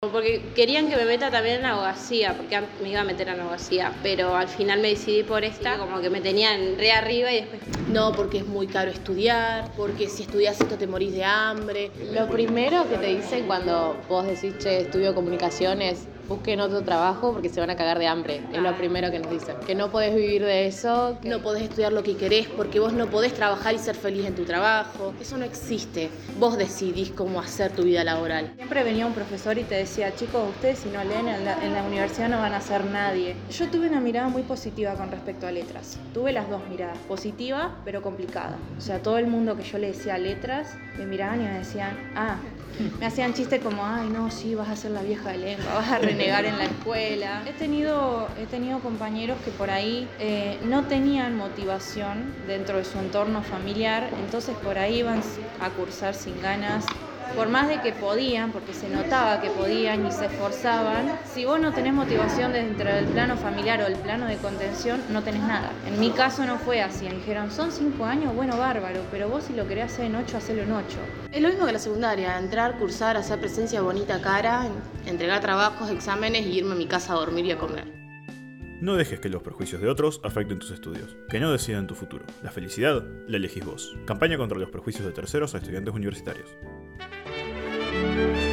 Porque querían que me meta también en abogacía, porque me iba a meter en abogacía, pero al final me decidí por esta, como que me tenían re arriba y después... No, porque es muy caro estudiar, porque si estudias esto te morís de hambre. Lo primero que te dicen cuando vos decís, che, estudio comunicaciones, busquen otro trabajo porque se van a cagar de hambre. Es lo primero que nos dicen. Que no podés vivir de eso. No podés estudiar lo que querés porque vos no podés trabajar y ser feliz en tu trabajo. Eso no existe. Vos decidís cómo hacer tu vida laboral. Siempre venía un profesor y te decía, chicos, ustedes si no leen en la universidad no van a ser nadie. Yo tuve una mirada muy positiva con respecto a letras. Tuve las dos miradas, positiva pero complicada. O sea, todo el mundo que yo le decía letras, me miraban y me decían, me hacían chistes como, ay no, sí, vas a ser la vieja de lengua, vas a renegar en la escuela. He tenido compañeros que por ahí no tenían motivación dentro de su entorno familiar, entonces por ahí iban a cursar sin ganas. Por más de que podían, porque se notaba que podían y se esforzaban, si vos no tenés motivación dentro del plano familiar o el plano de contención, no tenés nada. En mi caso no fue así, me dijeron, son 5 años, bueno, bárbaro, pero vos si lo querés hacer en 8, hacelo en 8. Es lo mismo que la secundaria, entrar, cursar, hacer presencia bonita cara, entregar trabajos, exámenes y irme a mi casa a dormir y a comer. No dejes que los prejuicios de otros afecten tus estudios, que no decidan tu futuro. La felicidad la elegís vos. Campaña contra los prejuicios de terceros a estudiantes universitarios.